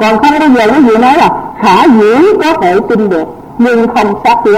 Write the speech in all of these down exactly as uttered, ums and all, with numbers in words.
Còn không bao giờ quý vị nói là khả dĩ có thể tin được nhưng không xác quyết.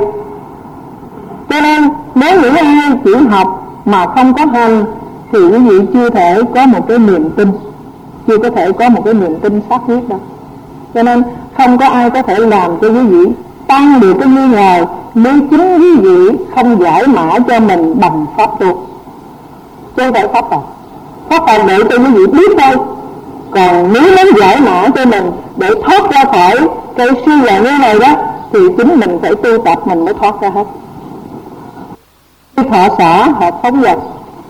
Cho nên nếu những ai chỉ học mà không có hành thì quý vị chưa thể có một cái niềm tin, chưa có thể có một cái niềm tin xác quyết đâu. Cho nên không có ai có thể làm cho quý vị tăng được cái nghi ngờ nếu chính quý vị không giải mã cho mình bằng pháp tu, chứ không phải pháp học. Pháp học để cho quý vị biết thôi. Còn nếu muốn giải mã cho mình để thoát ra khỏi cái suy luận như này đó thì chính mình phải tu tập mình mới thoát ra hết. Cái thọ xả hợp phóng dật,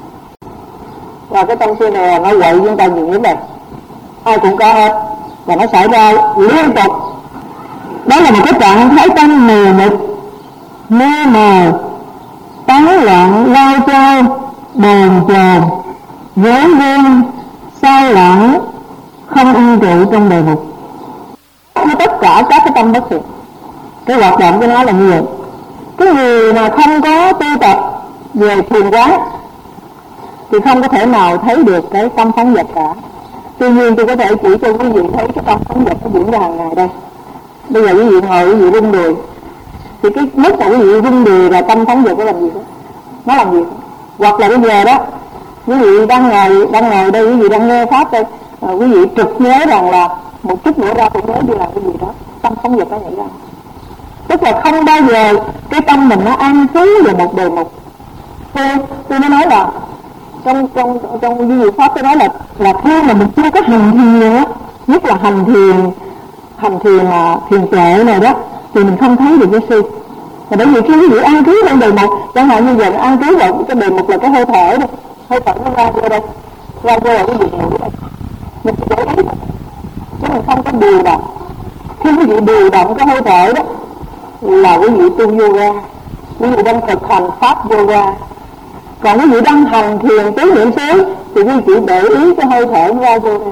và cái tâm suy này nó quậy chúng ta nhiều lắm này, ai cũng có hết, và nó xảy ra liên tục. Đó là một cái trạng thái tâm mù mịt, mê mờ, tán loạn, lao chao, bồn chồn, dối ghen, sai lãng, không an trụ trong đề mục. Tất cả các cái tâm bất thiện, cái hoạt động của nó là như vậy. Cái người mà không có tu tập về thiền quán thì không có thể nào thấy được cái tâm phóng dật cả. Tuy nhiên tôi có thể chỉ cho quý vị thấy cái tâm phóng dật nó diễn ra hàng ngày đây. Bây giờ quý vị ngồi quý vị rung đùi, thì cái lúc mà quý vị rung đùi là tâm phóng dật nó làm gì đó, nó làm gì đó. Hoặc là bây giờ đó quý vị đang ngồi đang ngồi đây, quý vị đang nghe pháp đây, à, quý vị trực nhớ rằng là một chút nữa ra cũng nhớ đi làm cái gì đó, tâm phóng dật nó nhảy ra. Tức là không bao giờ cái tâm mình nó an trú về một đề mục. Tôi tôi mới nói là trong trong trong quý vị pháp tôi nói là là khi mà mình chưa có hành thiền á, nhất là hành thiền hành thiền mà thiền tuệ này đó, thì mình không thấy được cái sư. Và bởi vì khi quý vị an trú trong đề mục, chẳng hạn như giờ an trú vào cái đề mục là cái hơi thở đây, hơi thở nó ra vô đây, ra vô là cái gì ngủ đây, mình chỉ để ý, chứ mình không có điều động. Khi quý vị điều động cái hơi thở đó là quý vị tu yoga, quý vị đang thực hành pháp yoga. Còn quý vị đang hành thiền tứ niệm xứ thì quý vị để ý cái hơi thở nó ra vô đây.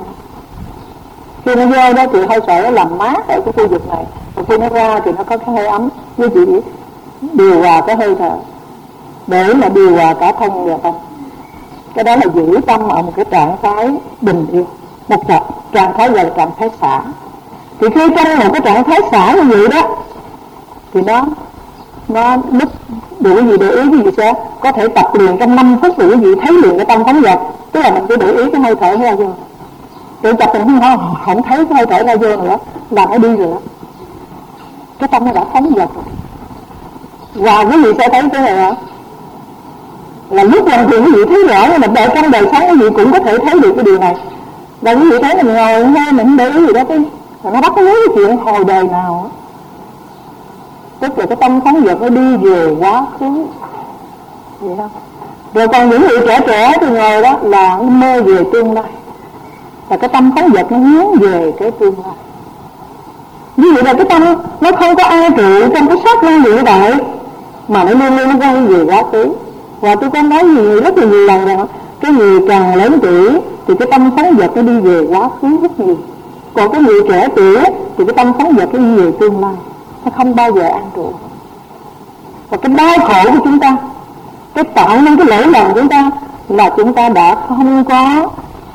Khi nó vô đó thì hơi thở nó làm mát ở cái khu vực này, còn khi nó ra thì nó có cái hơi ấm. Quý vị điều hòa cái hơi thở để mà điều hòa cả thân và tâm. Cái đó là giữ tâm ở một cái trạng thái bình yên, một trạng thái gọi là trạng thái xả. Thì khi trong một cái trạng thái xả như vậy đó thì nó nó lúc đủ gì để ý cái gì sẽ có thể tập luyện trong năm phút rồi quý vị thấy liền cái tâm phóng dật. Tức là mình cứ để ý cái hơi thở ra vô, tự tập mình không không thấy cái hơi thở ra vô nữa là nó đi rồi đó, cái tâm nó đã phóng dật rồi. Và quý vị sẽ thấy cái này hả, là lúc làm chuyện quý vị thấy rõ, nhưng mà để trong đời sống quý vị cũng có thể thấy được cái điều này. Và quý vị thấy mình ngồi nghe mình để ý gì đó cái nó bắt nhớ cái chuyện hồi đời nào, tức là cái tâm phóng dật nó đi về quá khứ vậy không. Rồi còn những người trẻ trẻ thì ngồi đó là mơ về tương lai, và cái tâm phóng dật nó hướng về cái tương lai. Như vậy là cái tâm nó không có an trụ trong cái sát na hiện tại, mà nó luôn luôn nó quay về quá khứ. Và tôi có nói nhiều rất là nhiều lần rằng cái người càng lớn tuổi thì cái tâm phóng dật nó đi về quá khứ rất nhiều, còn cái người trẻ tuổi thì cái tâm phóng dật nó đi về tương lai, nó không bao giờ an trụ. Và cái đau khổ của chúng ta, cái tạo nên cái lỗi lầm của chúng ta là chúng ta đã không có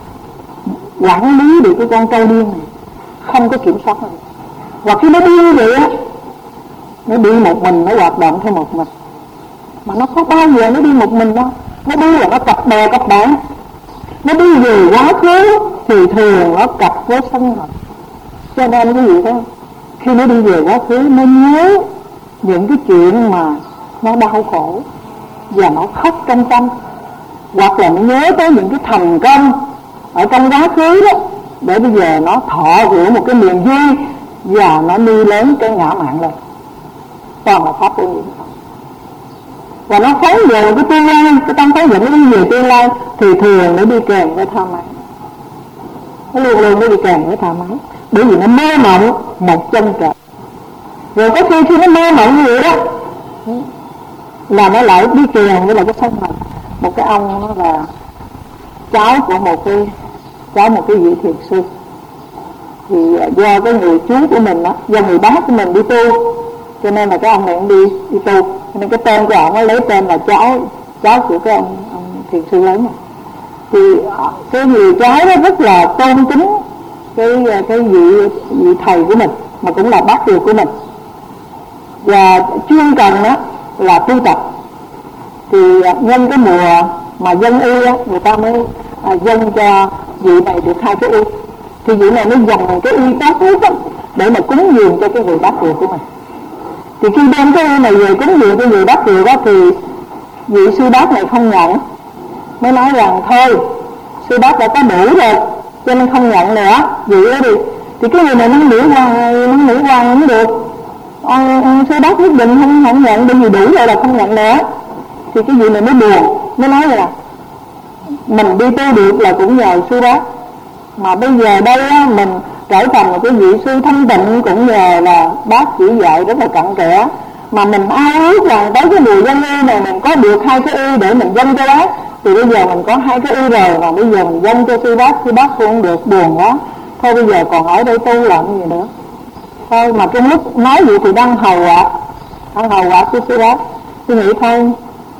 quản lý được cái con trâu điên này, không có kiểm soát này. Và khi nó đi vậy á, nó đi một mình, nó hoạt động theo một mình, mà nó có bao giờ nó đi một mình đâu. Nó đi là nó cặp bè cặp bạn, nó đi về quá khứ thì thường nó cặp với sân hận. Cho nên cái gì đó, khi nó đi về quá khứ nó nhớ những cái chuyện mà nó đau khổ và nó khóc trong tâm, hoặc là nó nhớ tới những cái thành công ở trong quá khứ đó, để bây giờ nó thọ hưởng một cái niềm vui và nó nuôi lớn cái ngã mạn lên. Toàn là pháp của những không. Và nó phóng về cái tương lai, cái tâm phóng dẫn nó đi về tương lai thì thường nó đi kèm với tha mái, nó luôn luôn nó đi kèm với tha mái, bởi vì nó mơ mộng một chân trời. Rồi có khi khi nó mơ mộng như vậy đó là nó lại đi kèm với lại cái sân hận. Một cái ông nó là cháu của một cái cháu một cái vị thiền sư, thì do cái người chú của mình đó, do người bác của mình đi tu, cho nên là cái ông này cũng đi đi tu, cho nên cái tên của ông nó lấy tên là cháu cháu của cái ông, ông thiền sư lớn này. Thì cái người cháu nó rất là tôn kính cái cái vị vị thầy của mình mà cũng là bác ruột của mình, và chuyên cần đó là tu tập. Thì nhân cái mùa mà dân y á, người ta mới à, dân cho vị này được hai cái y, thì vị này mới dành cái y tốt nhất đó, để mà cúng dường cho cái vị bác ruột của mình. Thì khi đem cái y này về cúng dường cho vị bác ruột đó, thì vị sư bác này không nhận, mới nói rằng thôi sư bác đã có đủ rồi cho nên không nhận nữa vị đó đi. Thì cái người này nó nghĩ hoài, nó nghĩ hoài không được. Ông, ông sư bác quyết định không không nhận, bởi vì đủ rồi là không nhận nữa. Thì cái vị này mới buồn, mới nói là mình đi tu được là cũng nhờ sư bác, mà bây giờ đây á, mình trở thành một cái vị sư thanh tịnh cũng nhờ là bác chỉ dạy rất là cặn kẽ. Mà mình ao ước rằng tới cái mùa dân y này mình có được hai cái y để mình dâng cho bác, thì bây giờ mình có hai cái y rồi mà bây giờ mình dâng cho sư bác, sư bác không được, buồn quá. Thôi bây giờ còn ở đây tu làm gì nữa. Thôi mà trong lúc nói vậy thì đang hầu ạ, đang hầu ạ của sư bác. Tôi nghĩ thôi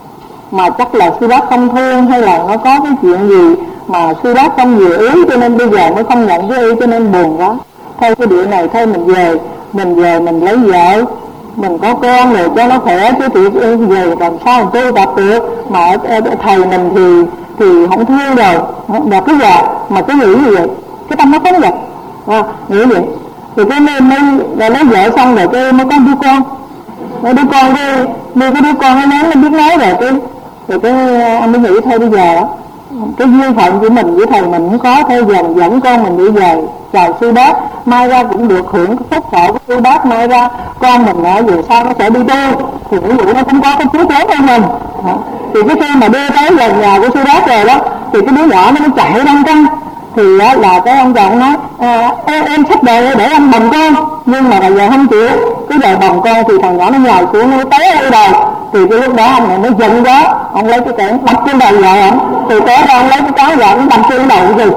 mà chắc là sư bác không thương, hay là nó có cái chuyện gì mà sư bác không vừa ý cho nên bây giờ mới không nhận cái y, cho nên buồn quá. Thôi cái điều này thôi mình về, mình về mình lấy vợ, mình có con rồi cho nó khỏe, chứ thì về làm sao mình tu tập được. Mà thầy mình thì thì không thương rồi, và cứ giờ mà cứ nghĩ như vậy, cái tâm nó có vậy à, nghĩ vậy. Thì cái mới mới lấy vợ xong rồi cái mới có đứa con, mới đứa con cái nuôi cái đứa con nó lớn, nó biết nói rồi cái rồi cái anh mới nghĩ thôi bây giờ cái duyên phận của mình với thầy mình không có, thôi giờ mình dẫn con mình đi về chào sư bác, mai ra cũng được hưởng cái phúc thọ của sư bác, mai ra con mình ở về sau nó sẽ đi tu, thì ví dụ nó cũng có cái phước lớn hơn mình. Thì cái khi mà đưa tới gần nhà của sư bác rồi đó, thì cái đứa nhỏ nó chạy đông căng, thì đó là cái ông chồng nói à, em, em xách đồ để anh bồng con, nhưng mà bây giờ không chịu, cái giờ bồng con thì thằng nhỏ nó nhào xuống nó té ở đầu. Thì cái lúc đó ông này mới giận đó, ông lấy cái kẽn đập trên đầu vợ ông, thì té ra ông lấy cái cáo vợ ông đập trên đầu gì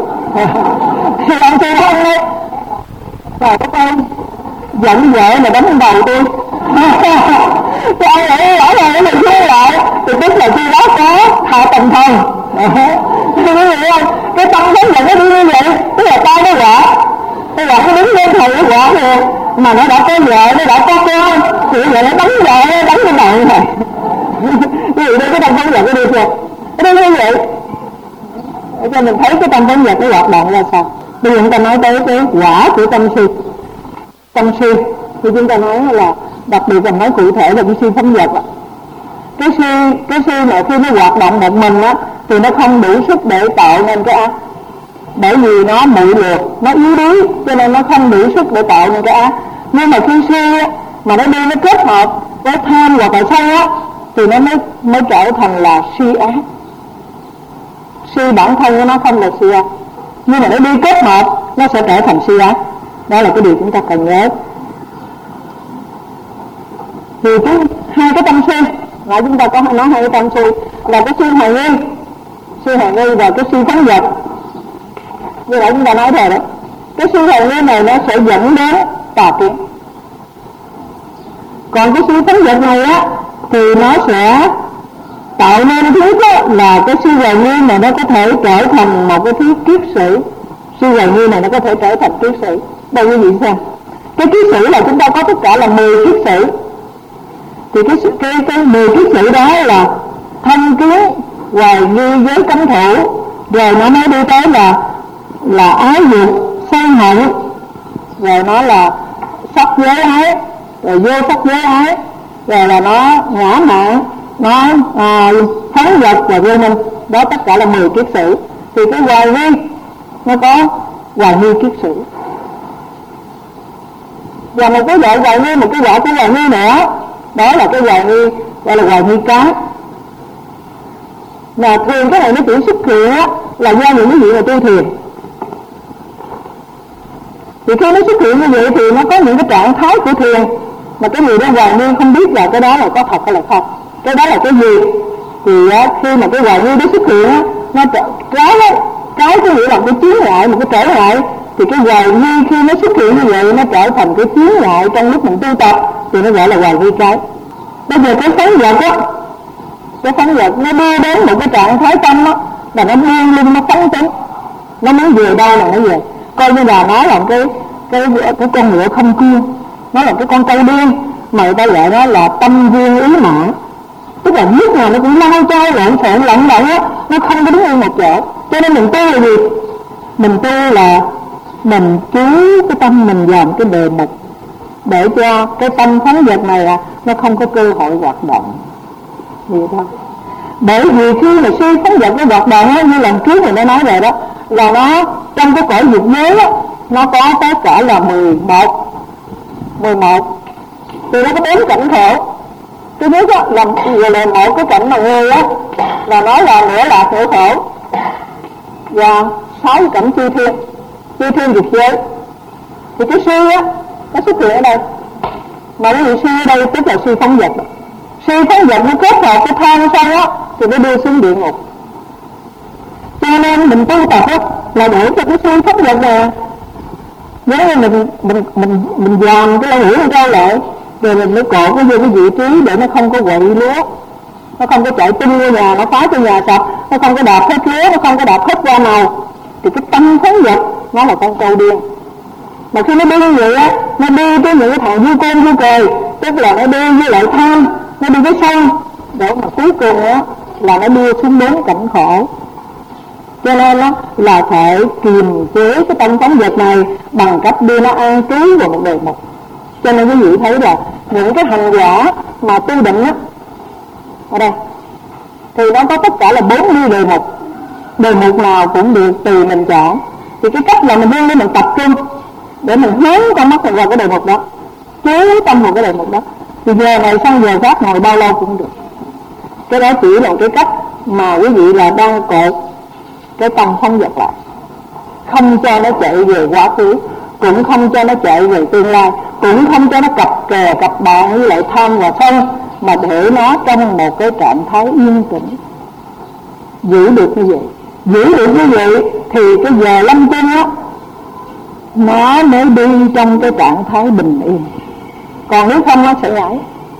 thì ông sư không đấy, trời đất ơi, giận vợ mà đánh đầu tôi thì ông lại lỡ rồi mình thương lại, thì tức là khi đó có hạ tầng thần. Tôi nói không, cái tâm thấy giận nó đi như vậy, tức là tay nó quạ, cái quạ nó đứng lên thầy nó quạ rồi, mà nó đã có vợ, nó đã có con, thì vậy nó đánh vợ, nó đánh trên đầu như này. Ví dụ đây cái tâm phấn vật nó đi chưa? Nó đi như vậy. Để cho mình thấy cái tâm phấn vật nó hoạt động ra sao. Bây giờ chúng ta nói tới cái quả của tâm si. Tâm si thì chúng ta nói là đặc biệt là nói cụ thể là cái si phấn vật. Cái si, cái si này khi nó hoạt động một mình á, thì nó không đủ sức để tạo nên cái ác. Bởi vì nó mụi lược, nó yếu đuối, cho nên nó không đủ sức để tạo nên cái ác. Nhưng mà khi si á, mà nó đi nó kết hợp với tham hoặc là sân á, thì nó mới, mới trở thành là si ác. Si bản thân của nó không là si ác, nhưng mà nó đi kết hợp nó sẽ trở thành si ác. Đó là cái điều chúng ta cần nhớ. Thì cái hai cái tâm si, lại chúng ta có nói hai cái tâm si là cái si hoài nghi, si hoài nghi và cái si phấn vật. Như vậy chúng ta nói rồi đó, cái si hoài nghi này nó sẽ dẫn đến tà kiến. Còn cái si phấn vật này á thì nó sẽ tạo nên thứ đó là cái si hoài nghi này nó có thể trở thành một cái thứ kiết sử. Si hoài nghi này nó có thể trở thành kiết sử. Đâu quý vị xem, cái kiết sử là chúng ta có tất cả là mười kiết sử. Thì cái cái cái mười kiết sử đó là thân kiến, hoài nghi, giới cấm thủ, rồi nó mới đi tới là là ái dục, sân hận, rồi nó là sắc giới ái, rồi vô sắc giới ái, rồi là nó ngã mạn, nó à, phấn vật và vô minh. Đó tất cả là mười kiết sử. Thì cái hoài nghi nó có hoài nghi kiết sử, và một cái loại hoài nghi, một cái loại của hoài nghi nữa, đó là cái hoài nghi gọi là hoài nghi cái. Mà thường cái này nó chỉ xuất hiện á là do những cái gì mà tu thiền. Thì khi nó xuất hiện như vậy thì nó có những cái trạng thái của thiền mà cái người đó hoài nghi không biết là cái đó là có thật hay là không, cái đó là cái gì. Thì á, khi mà cái hoài nghi đó xuất hiện á, nó cái đó, cái có nghĩa là cái chướng ngại, một cái trở ngại. Thì cái hoài nghi khi nó xuất hiện như vậy nó trở thành cái chướng ngại trong lúc mình tu tập, thì nó gọi là hoài nghi cái. Bây giờ cái phấn vật á, cái phấn vật nó đưa đến một cái trạng thái tâm á, là nó luôn luôn nó phấn tính, nó muốn về đâu là nó về. coi như là nó là cái cái cái con ngựa không cương, nó là cái con cây điên, mà người ta gọi nó là tâm viên ý mã, tức là lúc nào nó cũng lao chao lộn xộn lẫn lộn á, nó không có đứng yên một chỗ. Cho nên mình tu là gì? Mình tu là mình chú cái tâm mình làm cái đề mục, để cho cái tâm phóng dật này à, nó không có cơ hội hoạt động gì đâu. Bởi vì khi mà si phóng dật nó hoạt động á, như lần trước mình đã nói rồi đó, là nó trong cái cõi dục giới á, nó có tất cả là mười một mười một thì nó có bốn cảnh khổ. Thứ nhất á, là vừa là một cái cảnh mà người á, là nó là nửa lạc nửa khổ, và sáu cái cảnh chư thiên, chư thiên dục giới. Thì cái si á, nó xuất hiện ở đây, mà cái gì si ở đây tức là si phóng dật. Si phóng dật nó kết hợp cái than xong á, thì nó đưa xuống địa ngục. Cho nên mình tu tập á, là để cho cái si phóng dật này, nếu như mình mình mình mình dàn cái lỗ mũi nó ra lại, rồi mình mới cột cái vô cái vị trí để nó không có quậy lúa, nó không có chạy tung vô nhà, nó phá cho nhà sập, nó không có đạp hết lúa, nó không có đạp hết hoa màu. Thì cái tâm phóng dật nó là con trâu điên. Mà khi nó đi như vậy á, nó đi với những cái thằng vui côn vui cười, tức là nó đi với lại tham, nó đi với sân, để mà cuối cùng á là nó đưa xuống bốn cảnh khổ. Cho nên á là phải kiềm chế cái tâm phóng dật này bằng cách đưa nó an trú vào một đề mục. Cho nên quý vị thấy là những cái hành giả mà tu định á, ở đây thì nó có tất cả là bốn mươi đề mục, đề mục nào cũng được tùy mình chọn. Thì cái cách là mình đưa lên mình tập trung để mình hướng con mắt mình vào cái đề mục đó, chú tâm vào cái đề mục đó, thì giờ này sang giờ khác ngồi bao lâu cũng được. Cái đó chỉ là cái cách mà quý vị là đang cột cái tâm phóng dật lại, không cho nó chạy về quá khứ, cũng không cho nó chạy về tương lai, cũng không cho nó cặp kè cặp bạn với lại tham và sân, mà để nó trong một cái trạng thái yên tĩnh. Giữ được như vậy, giữ được như vậy thì cái giờ lâm chung á, nó mới đi trong cái trạng thái bình yên. Còn nếu không nó sẽ nhảy.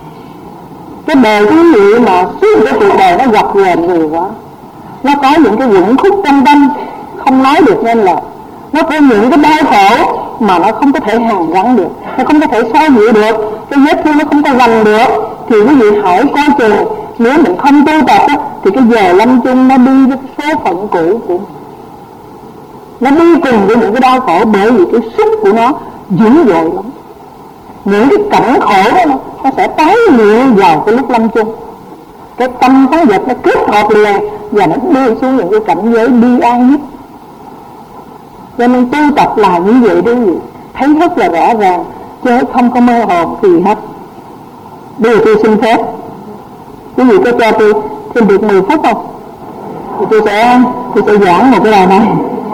Cái đời quý vị mà suốt cái cuộc đời nó gập ghềnh nhiều quá, nó có những cái quẩn khúc trong tâm không nói được nên là nó có những cái đau khổ mà nó không có thể hàn gắn được, nó không có thể xoa dịu được, cái vết thương nó không có lành được. Thì quý vị hãy coi chừng, nếu mình không tu tập á, thì cái giờ lâm chung nó đi với số phận cũ của mình, nó đi cùng với những cái đau khổ, bởi vì cái sức của nó dữ dội lắm. Những cái cảnh khổ đó nó sẽ tái hiện vào cái lúc lâm chung. Cái tâm phóng dật nó kết hợp liền và nó đưa xuống những cái cảnh giới bi an nhất. Cho nên tu tập là như vậy đấy, thấy rất là rõ ràng, chứ không có mơ hồ gì hết. Bây giờ tôi xin phép quý vị có cho tôi thêm được mười phút không? Thì tôi sẽ tôi sẽ giảng một cái bài này.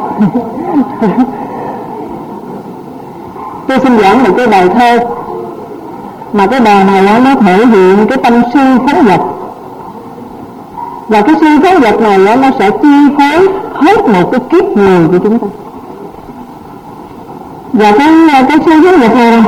Tôi xin giảng một cái bài thơ, mà cái bài này nó thể hiện cái tâm si phóng dật. Và cái si phóng dật này nó sẽ chi phối hết một cái kiếp người của chúng ta. Và cái cái si phóng dật này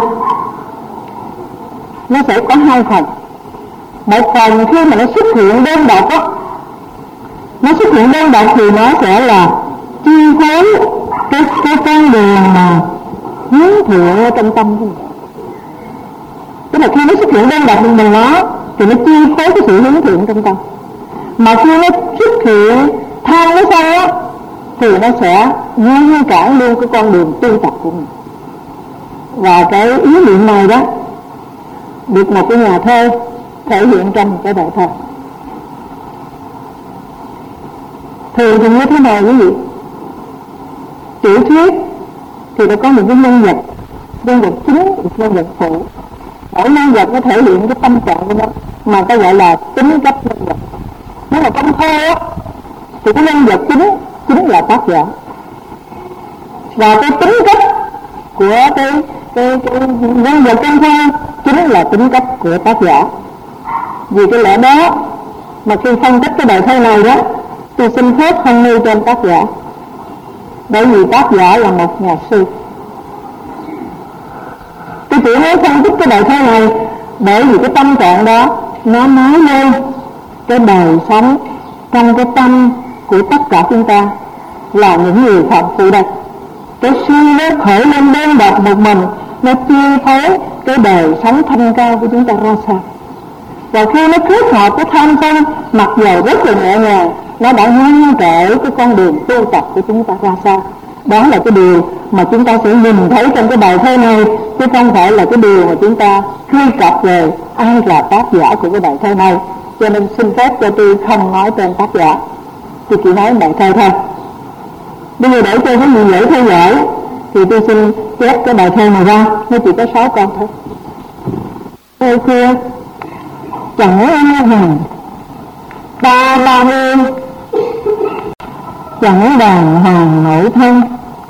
nó sẽ có hai phần. Một phần khi mà nó xuất hiện đơn độc á, nó xuất hiện đơn độc thì nó sẽ là chi phối cái cái con đường mà hướng thiện ở trong tâm của mình. Tức là khi nó xuất hiện đơn độc mình nó thì nó chi phối cái sự hướng thiện trong tâm. Mà khi nó xuất hiện tham nó sao á, thì nó sẽ ngăn cản luôn cái con đường tu tập của mình. Và cái ý niệm này đó được một cái nhà thơ thể hiện trong một cái bài thơ. Thường thì như thế này quý vị, tiểu thuyết thì nó có những cái nhân vật, nhân vật chính, nhân vật phụ. Mỗi nhân vật nó thể hiện cái tâm trạng của nó, mà ta gọi là tính cách nhân vật. Nếu mà trong thơ á, thì cái nhân vật chính chính là tác giả, và cái tính cách của cái cái, cái nhân vật trong thơ chính là tính cách của tác giả. Vì cái lẽ đó mà khi phân tích cái bài thơ này đó, tôi xin phép không nêu tên tác giả, bởi vì tác giả là một nhà sư. Tôi chỉ nói phân tích cái bài thơ này bởi vì cái tâm trạng đó nó nói lên cái đời sống trong cái tâm của tất cả chúng ta là những người phạm phụ đây. cái suy nó khởi lên đơn độc một mình, nó chi phối cái đời sống thanh cao của chúng ta ra sao. Và khi nó kết hợp cái tham sân, mặc dầu rất là nhẹ nhàng, nó đã ngăn trở cái con đường tu tập của chúng ta ra sao. Đó là cái điều mà chúng ta sẽ nhìn thấy trong cái bài thơ này, chứ không phải là cái điều mà chúng ta truy cập về ai là tác giả của cái bài thơ này. Cho nên xin phép cho tôi không nói tên tác giả, tôi chỉ nói bài thơ thôi. Bây giờ để cho cái gì dễ theo dõi thì tôi xin chép cái bài thơ này ra, nó chỉ có sáu con thôi. Thơ kia chẳng ai hàng ba ba mươi, chẳng đàn hoàng nổi thân,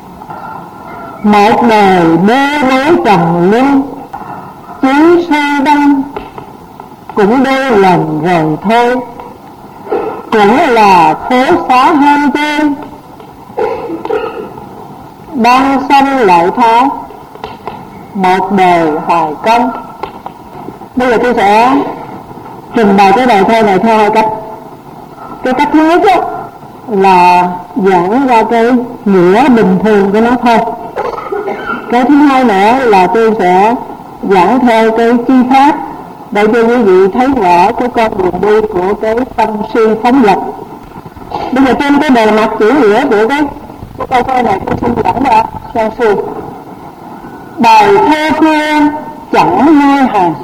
một đời bê bối trầm luân, chí sơ đăng cũng đôi lần rồi thôi, cũng là phố xá ham chơi, đang sanh lại tháo, một đời hoài công. Bây giờ tôi sẽ trình bày cái bài thơ này theo hai cách. Cái cách thứ nhất đó, là giảng ra cái nghĩa bình thường của nó thôi. Cái thứ hai nữa là tôi sẽ giảng theo cái chi pháp để cho quý vị thấy rõ cái con đường đi của cái tâm suy phóng dật. Bây giờ trên cái bề mặt chữ nghĩa của cái cái câu thơ này tôi xin giảng ra sang suy. Bài thơ kia chẳng hai hàng,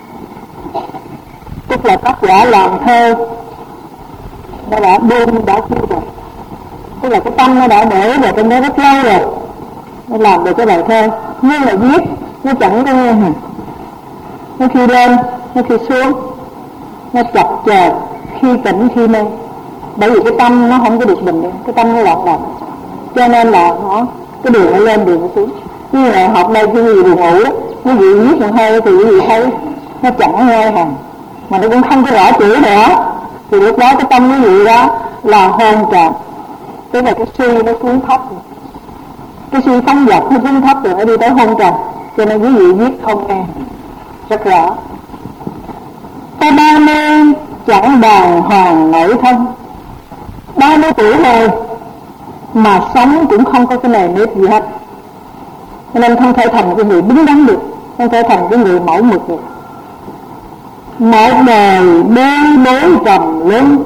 tức là tác giả làm thơ nó đã đêm đã khuya rồi, tức là cái tâm nó đã để vào trong đó rất lâu rồi, nó làm được cái bài thơ. Nhưng mà viết nó chẳng có nghe hàng, nó khi lên nó khi xuống, nó chập chờn, khi tỉnh khi mê. Bởi vì cái tâm nó không có được bình yên, cái tâm nó loạn động, cho nên là nó cái đường nó lên đường nó xuống. Như là học đây cái gì buồn ngủ đó, quý vị viết một hơi thì quý vị thấy nó chẳng nghe hàng, mà nó cũng không có rõ chữ nữa. Thì lúc đó cái tâm quý vị đó là hôn trầm, tức là cái suy nó xuống thấp rồi. Cái suy phóng dật nó xuống thấp rồi nó đi tới hôn trầm, cho nên quý vị viết không nghe rất rõ. Ta ba mươi chẳng đàng hoàng nổi thân, ba mươi tuổi rồi mà sống cũng không có cái nề nếp gì hết, cho nên không thể thành cái người đứng đắn được, không thể thành cái người mẫu mực được. Một đời bê bối trầm luân,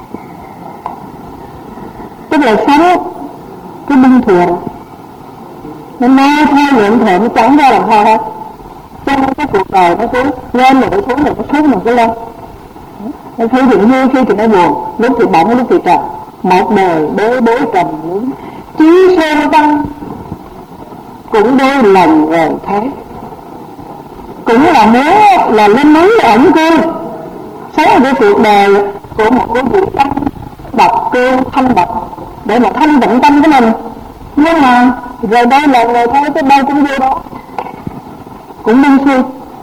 tức là sống cái bưng thùa đó, nó nói theo luyện thể nó chẳng ra làm sao hết. Cho nên cái cuộc đời nó cứ lên rồi nó xuống, rồi nó xuống rồi nó lên. Nó thấy thì vui, khi thì nó buồn, lúc thì bỗng, lúc thì trầm. Một đời bế bối trầm luân, chí sơn tăng cũng đôi lần rồi thế. Cũng là muốn là lên núi ẩn cư, sống cái cuộc đời của một cái vị tăng độc cư thanh bạch để mà thanh tịnh tâm của mình. Nhưng mà rồi đây là người thôi, tới đâu cũng vô đó, cũng đương xuôi,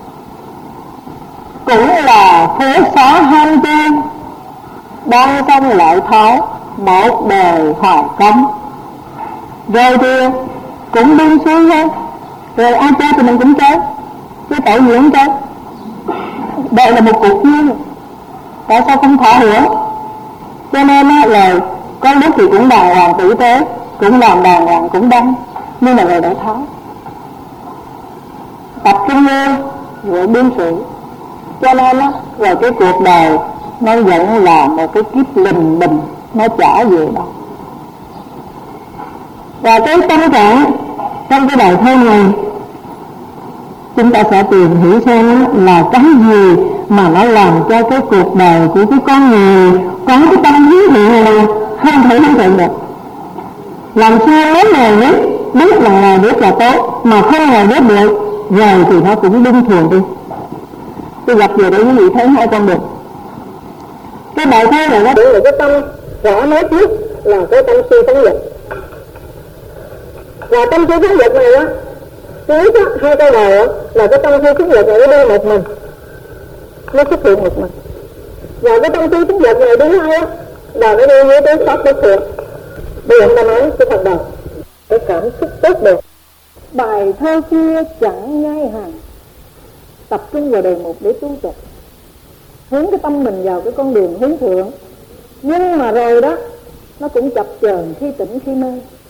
cũng là phố xá ham chơi, đang xong lại tháo, một đời hoài công. Rồi thì cũng đương xuôi thôi, rồi ai chơi thì mình cũng chơi, chứ tội gì không chơi. Đây là một cuộc vui, tại sao không thỏa hưởng? Cho nên là có lúc thì cũng đàng hoàng tử tế, cũng làm đàng hoàng cũng đăng, nhưng mà người đã tháo tập trung vô rồi biên sự. Cho nên á, rồi cái cuộc đời nó vẫn là một cái kiếp lình bình, nó trả về đâu. Và cái tâm trạng trong cái bài thơ này chúng ta sẽ tìm hiểu xem là cái gì mà nó làm cho cái cuộc đời của cái con người có cái tâm hiếu thiện này không thể hiếu thiện được. Làm sao nếu nào biết biết là nào biết là tốt mà không nào biết được rồi thì nó cũng bình thường đi. Tôi gặp vừa để quý vị thấy hai con đường. Cái bài thơ này nó biểu là cái tâm rõ nói trước là cái tâm suy phóng dật. Và tâm suy phóng dật này á, cuối đó, hai câu này á, là cái tâm suy phóng dật này nó đi một mình, nó xuất hiện một mình. Và cái tâm suy phóng dật này thứ hai á, là nó đi với tới pháp bất thiện. Bây giờ ta nói cái phần đầu, cái cảm xúc tốt đẹp. Bài thơ kia chẳng nhai hàng, tập trung vào đề mục để tu tập, hướng cái tâm mình vào cái con đường hướng thượng. Nhưng mà rồi đó, nó cũng chập chờn khi tỉnh khi mê,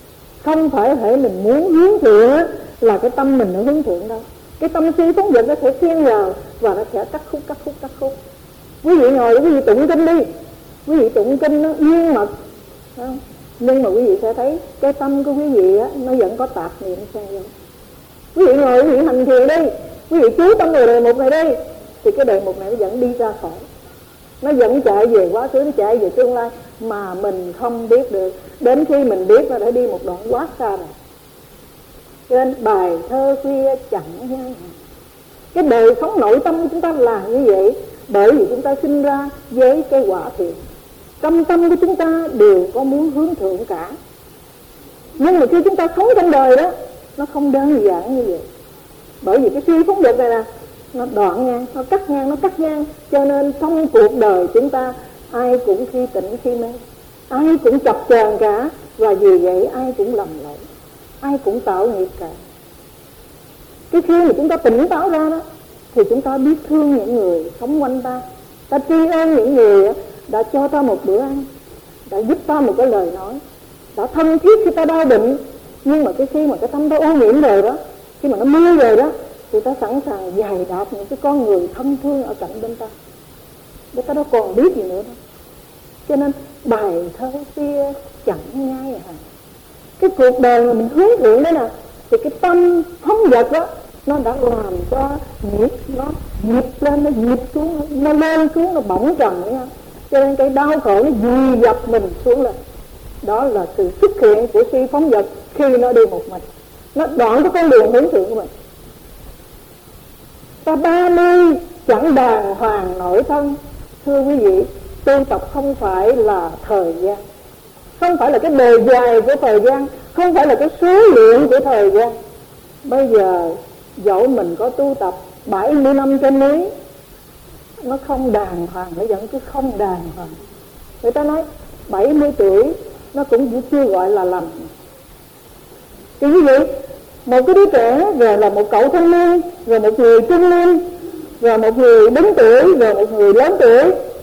Không phải thể mình muốn hướng thượng á, là cái tâm mình nó hướng thượng đâu. Cái tâm si phóng dật nó sẽ xen vào và nó sẽ cắt khúc cắt khúc cắt khúc. Quý vị ngồi quý vị tụng kinh đi, quý vị tụng kinh nó yên mật, không? Nhưng mà quý vị sẽ thấy cái tâm của quý vị á, nó vẫn có tạp niệm xen vô. Quý vị ngồi quý vị hành thiền đi, quý vị chú tâm vào đề mục này đi, thì cái đề mục này nó vẫn đi ra khỏi, nó vẫn chạy về quá khứ, nó chạy về tương lai mà mình không biết được. Đến khi mình biết nó đã đi một đoạn quá xa rồi. Cho nên bài thơ khuya chẳng ngang. Cái đời sống nội tâm của chúng ta là như vậy. Bởi vì chúng ta sinh ra với cái quả thiện, trong tâm của chúng ta đều có muốn hướng thượng cả. Nhưng mà khi chúng ta sống trong đời đó, nó không đơn giản như vậy. Bởi vì cái suy phóng dật này nè, nó đoạn ngang, nó cắt ngang, nó cắt ngang. Cho nên trong cuộc đời chúng ta, ai cũng khi tỉnh khi mê, ai cũng chập chờn cả. Và vì vậy ai cũng lầm lỗi, ai cũng tạo nghiệp cả. Cái khi mà chúng ta tỉnh táo ra đó, thì chúng ta biết thương những người sống quanh ta, ta tri ân những người đã cho ta một bữa ăn, đã giúp ta một cái lời nói, đã thân thiết khi ta đau bệnh. Nhưng mà cái khi mà cái tâm ta ô nhiễm rồi đó, khi mà nó mưa rồi đó, thì ta sẵn sàng dày đạp những cái con người thân thương ở cạnh bên ta, để ta đâu còn biết gì nữa đâu. Cho nên bài thơ kia chẳng nhai à. Cái cuộc đời mà mình hướng thượng đấy nè, thì cái tâm phóng dật đó, nó đã làm cho nghiệp nó nhịp lên, nó nhịp xuống, nó lên xuống, nó bỏng trầm nữa. Cho nên cái đau khổ nó dì dập mình xuống lên. Đó là sự xuất hiện của si phóng dật khi nó đi một mình, nó đoạn cái con đường hướng thượng của mình. Ta ba mươi chẳng đàng hoàng nổi thân. Thưa quý vị, tu tập không phải là thời gian, không phải là cái bề dài của thời gian, không phải là cái số lượng của thời gian. Bây giờ dẫu mình có tu tập bảy mươi năm trên núi, nó không đàng hoàng, nó vẫn cứ không đàng hoàng. Người ta nói bảy mươi tuổi nó cũng chưa gọi là lành. Thì như vậy, một cái đứa trẻ, rồi là một cậu thanh niên, rồi một người trung niên, rồi một người đứng tuổi, rồi một người lớn tuổi,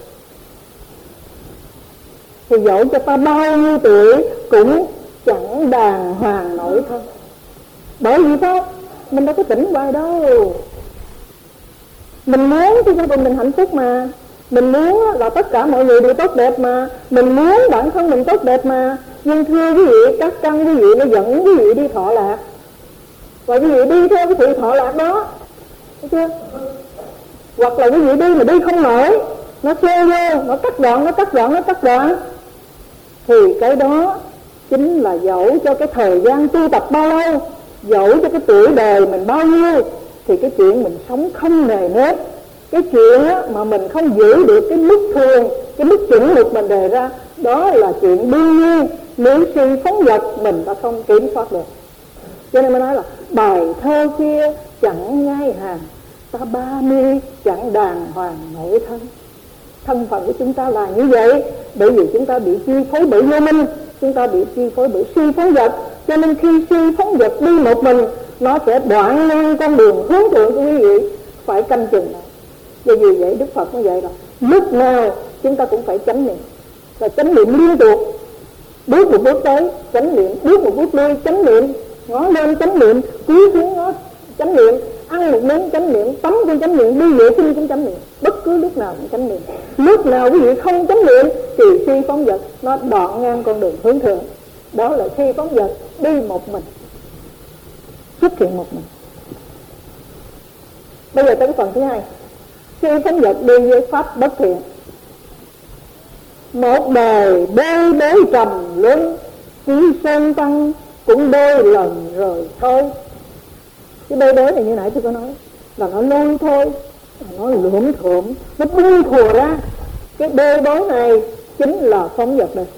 thì dẫu cho ta bao nhiêu tuổi cũng chẳng đàng hoàng nổi thân. Bởi vì sao? Mình đâu có tỉnh hoài đâu. Mình muốn cho gia đình mình hạnh phúc mà, mình muốn là tất cả mọi người đều tốt đẹp mà, mình muốn bản thân mình tốt đẹp mà. Nhưng thưa quý vị, các căn quý vị nó dẫn quý vị đi thọ lạc, và quý vị đi theo cái sự thọ lạc đó, thấy chưa? Hoặc là quý vị đi mà đi không nổi, nó xô vô, nó cắt đoạn, nó cắt đoạn, nó cắt đoạn, thì cái đó chính là dẫu cho cái thời gian tu tập bao lâu, dẫu cho cái tuổi đời mình bao nhiêu, thì cái chuyện mình sống không nề nếp, cái chuyện mà mình không giữ được cái mức thường, cái mức chuẩn mực mình đề ra, đó là chuyện đương nhiên. Nếu si phóng dật mình ta không kiểm soát được. Cho nên mới nói là bài thơ kia chẳng nhai hàng, ta ba mươi chẳng đàng hoàng nổi thân. Thân phận của chúng ta là như vậy, bởi vì chúng ta bị chi phối bởi vô minh, chúng ta bị chi phối bởi si phóng dật. Cho nên khi si phóng dật đi một mình, nó sẽ đoạn ngang con đường hướng thượng của quý vị, phải canh chừng. Vì vì vậy Đức Phật nói vậy rồi, lúc nào chúng ta cũng phải chánh niệm, và chánh niệm liên tục. Bước một bước tới chánh niệm, bước một bước lui chánh niệm, ngó lên chánh niệm, cúi xuống ngó chánh niệm, ăn một miếng chánh niệm, tắm cũng chánh niệm, đi vệ sinh cũng chánh niệm, bất cứ lúc nào cũng chánh niệm. Lúc nào quý vị không chánh niệm thì si phóng dật nó đoạn ngang con đường hướng thượng. Đó là si phóng dật đi một mình, xuất hiện một mình. Bây giờ tới cái phần thứ hai, si phóng dật đi với pháp bất thiện. Một đời bê bối trầm luân, chỉ sơn tăng cũng đôi lần rồi thôi. Cái bê bối này như nãy tôi có nói là nó lôi thôi, nó lượm thượm, nó bung thùa ra. Cái bê bối này chính là phóng dật đây.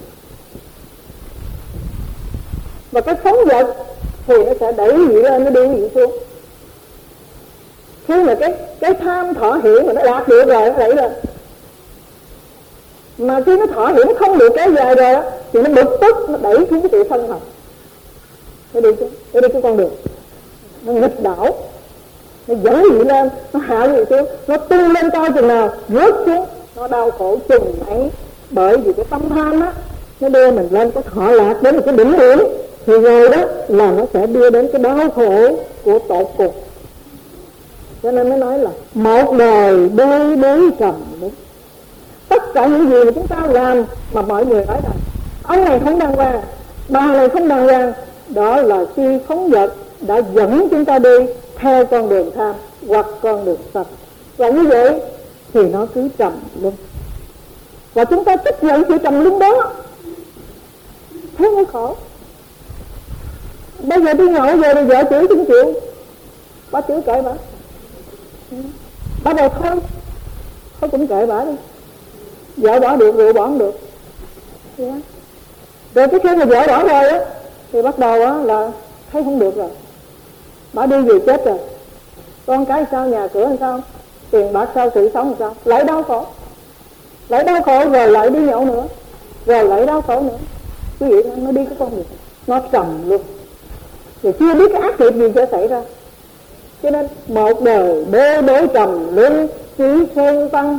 Và cái phóng dật thì nó sẽ đẩy vị lên, nó đi vị xuống. Khi mà cái cái tham thọ hiển mà nó đạt được rồi, nó đẩy lên. Mà khi nó thọ hiển không được kéo dài rồi thì nó bực tức, nó đẩy xuống cái sự sân hận. Nó đi xuống, nó đi cái con đường, nó nghịch đảo, nó dẫn vị lên, nó hạ vị xuống, nó tung lên cao chừng nào rớt xuống, nó đau khổ chừng ấy. Bởi vì cái tâm tham á, nó đưa mình lên cái thọ lạc đến một cái đỉnh điểm, thì rồi đó là nó sẽ đưa đến cái đau khổ của tột cùng. Cho nên mới nói là một đời đôi đối trầm luân. Tất cả những gì mà chúng ta làm mà mọi người nói rằng ông này không đàng hoàng, bà này không đàng hoàng, đó là suy phóng dật đã dẫn chúng ta đi theo con đường tham hoặc con đường sạch. Và như vậy thì nó cứ trầm luân, và chúng ta chấp nhận sự trầm luân đó, thế mới khổ. Bây giờ đi nhậu về thì vợ chửi không chịu, bà chửi kệ bà, bà đầu thôi thôi cũng kệ bà đi, vợ bỏ được rượu bỏ không được. Yeah. Rồi cái khi mà vợ bỏ rồi á thì bắt đầu á là thấy không được rồi, bà đi về chết rồi, con cái sao, nhà cửa làm sao, tiền bạc sao, sự sống làm sao, lại đau khổ, lại đau khổ rồi lại đi nhậu nữa, rồi lại đau khổ nữa. Quý vị nó đi cái con đường nó trầm luôn, rồi chưa biết cái ác nghiệp gì sẽ xảy ra. Cho nên một đời đôi đối trầm luân chỉ khen tăng.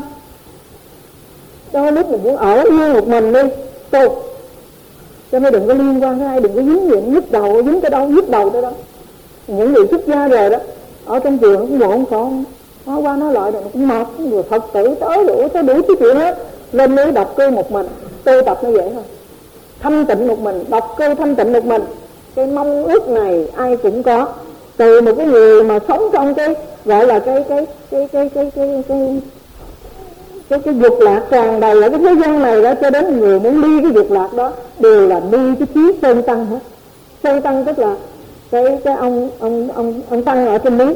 Đôi lúc mình muốn ở yên một mình đi tu, cho nên đừng có liên quan với ai, đừng có dính gì, nhức đầu, dính tới đâu, nhức đầu tới đâu. Những người xuất gia rồi đó, ở trong trường cũng bộn khổ, nói qua nói lại rồi nó cũng mệt, rồi Phật tử tới đủ tới đủ cái chuyện hết. Lên núi đọc cư một mình, tu tập nó vậy thôi, thanh tịnh một mình, đọc cư thanh tịnh một mình. Cái mong ước này ai cũng có, từ một cái người mà sống trong cái gọi là cái cái cái cái cái cái cái cái cái dục lạc tràn đầy ở cái thế gian này đó, cho đến người muốn ly cái dục lạc đó đều là ly cái chí sơn tăng hết. Sơn tăng tức là cái cái ông ông ông ông tăng ở trên núi,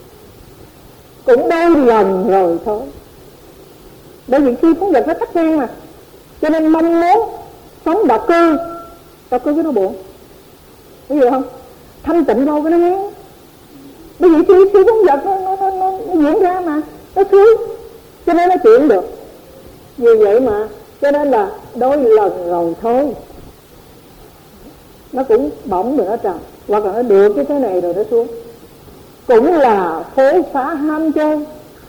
cũng đôi lần rồi thôi. Bởi vì khi phóng dật nó thắt ngang mà, cho nên mong muốn sống độc cư, độc cư cái nó buồn, hiểu không? Thanh tịnh đâu cái nó ngán. Bởi vì khi khi phóng dật nó, nó, nó, nó, nó diễn ra mà nó sướng, cho nên nó chuyện được. Vì vậy mà cho nên là đôi lần rồi thôi, nó cũng bỗng rồi nó trầm, hoặc là nó được cái thế này rồi nó xuống. Cũng là phố xá ham chơi.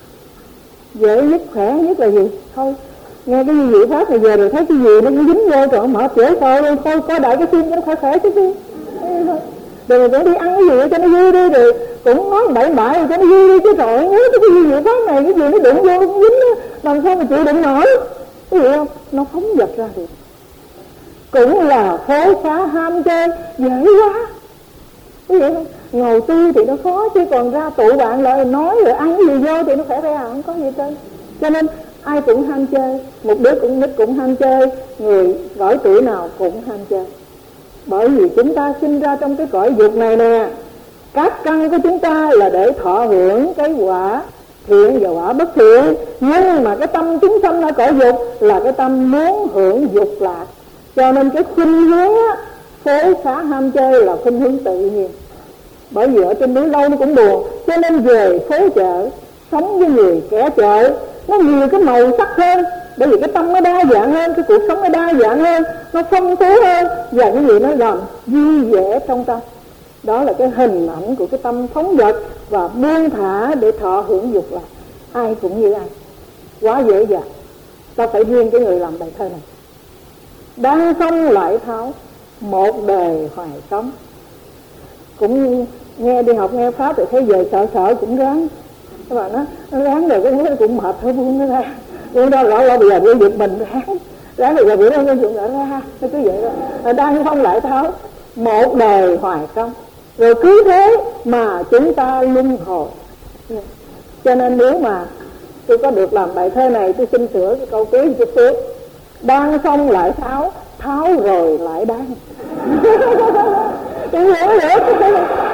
Dễ nhất, khỏe nhất là gì? Thôi nghe cái gì pháp này về rồi thấy cái gì nó cũng dính vô, rồi mở cửa coi luôn, coi coi đại cái phim cho nó khỏe khỏe chứ gì. Rồi cũng đi ăn cái gì cho nó vui đi, rồi cũng nói bậy bạ cho nó vui đi chứ. Trời, nhớ cái gì gì pháp này, cái gì nó đụng vô cũng dính đó, làm sao mà chịu đựng nổi. Cái gì không? Nó phóng dật ra được. Cũng là phố xá ham chơi, dễ quá. Cái gì không? Ngồi tu thì nó khó, chứ còn ra tụ bạn lại nói rồi ăn cái gì vô thì nó khỏe ra, không có gì trơn. Cho nên ai cũng ham chơi, một đứa cũng nít cũng ham chơi, người cõi tuổi nào cũng ham chơi. Bởi vì chúng ta sinh ra trong cái cõi dục này nè, các căn của chúng ta là để thọ hưởng cái quả thiện và quả bất thiện. Nhưng mà cái tâm chúng sanh ở cõi dục là cái tâm muốn hưởng dục lạc, cho nên cái khuynh hướng á, phố xá ham chơi là khuynh hướng tự nhiên. Bởi vì ở trên núi lâu nó cũng buồn, cho nên về phố chợ sống với người kẻ chợ nó nhiều cái màu sắc hơn. Bởi vì cái tâm nó đa dạng hơn, cái cuộc sống nó đa dạng hơn, nó phong phú hơn, và cái gì nó làm vui vẻ trong tâm. Đó là cái hình ảnh của cái tâm phóng dật và buông thả để thọ hưởng dục lạc. Ai cũng như ai, quá dễ dàng. Ta phải riêng cái người làm bài thơ này. Đang không lại tháo, một đời hoài sống. Cũng nghe đi học nghe pháp rồi thấy về sợ sợ cũng ráng. Các bạn nói nó ráng rồi cái nó cũng mệt thôi, buông nó ra. Buông ra rõ là bây giờ giật mình ráng. Ráng rồi giờ bữa nó dụng lại ra. Nó cứ vậy đó. Đang không lại tháo, một đời hoài công. Rồi cứ thế mà chúng ta luân hồi. Cho nên nếu mà tôi có được làm bài thơ này, tôi xin sửa cái câu cuối chút xíu. Đang xong lại tháo, tháo rồi lại đang. Tôi nhớ nữa.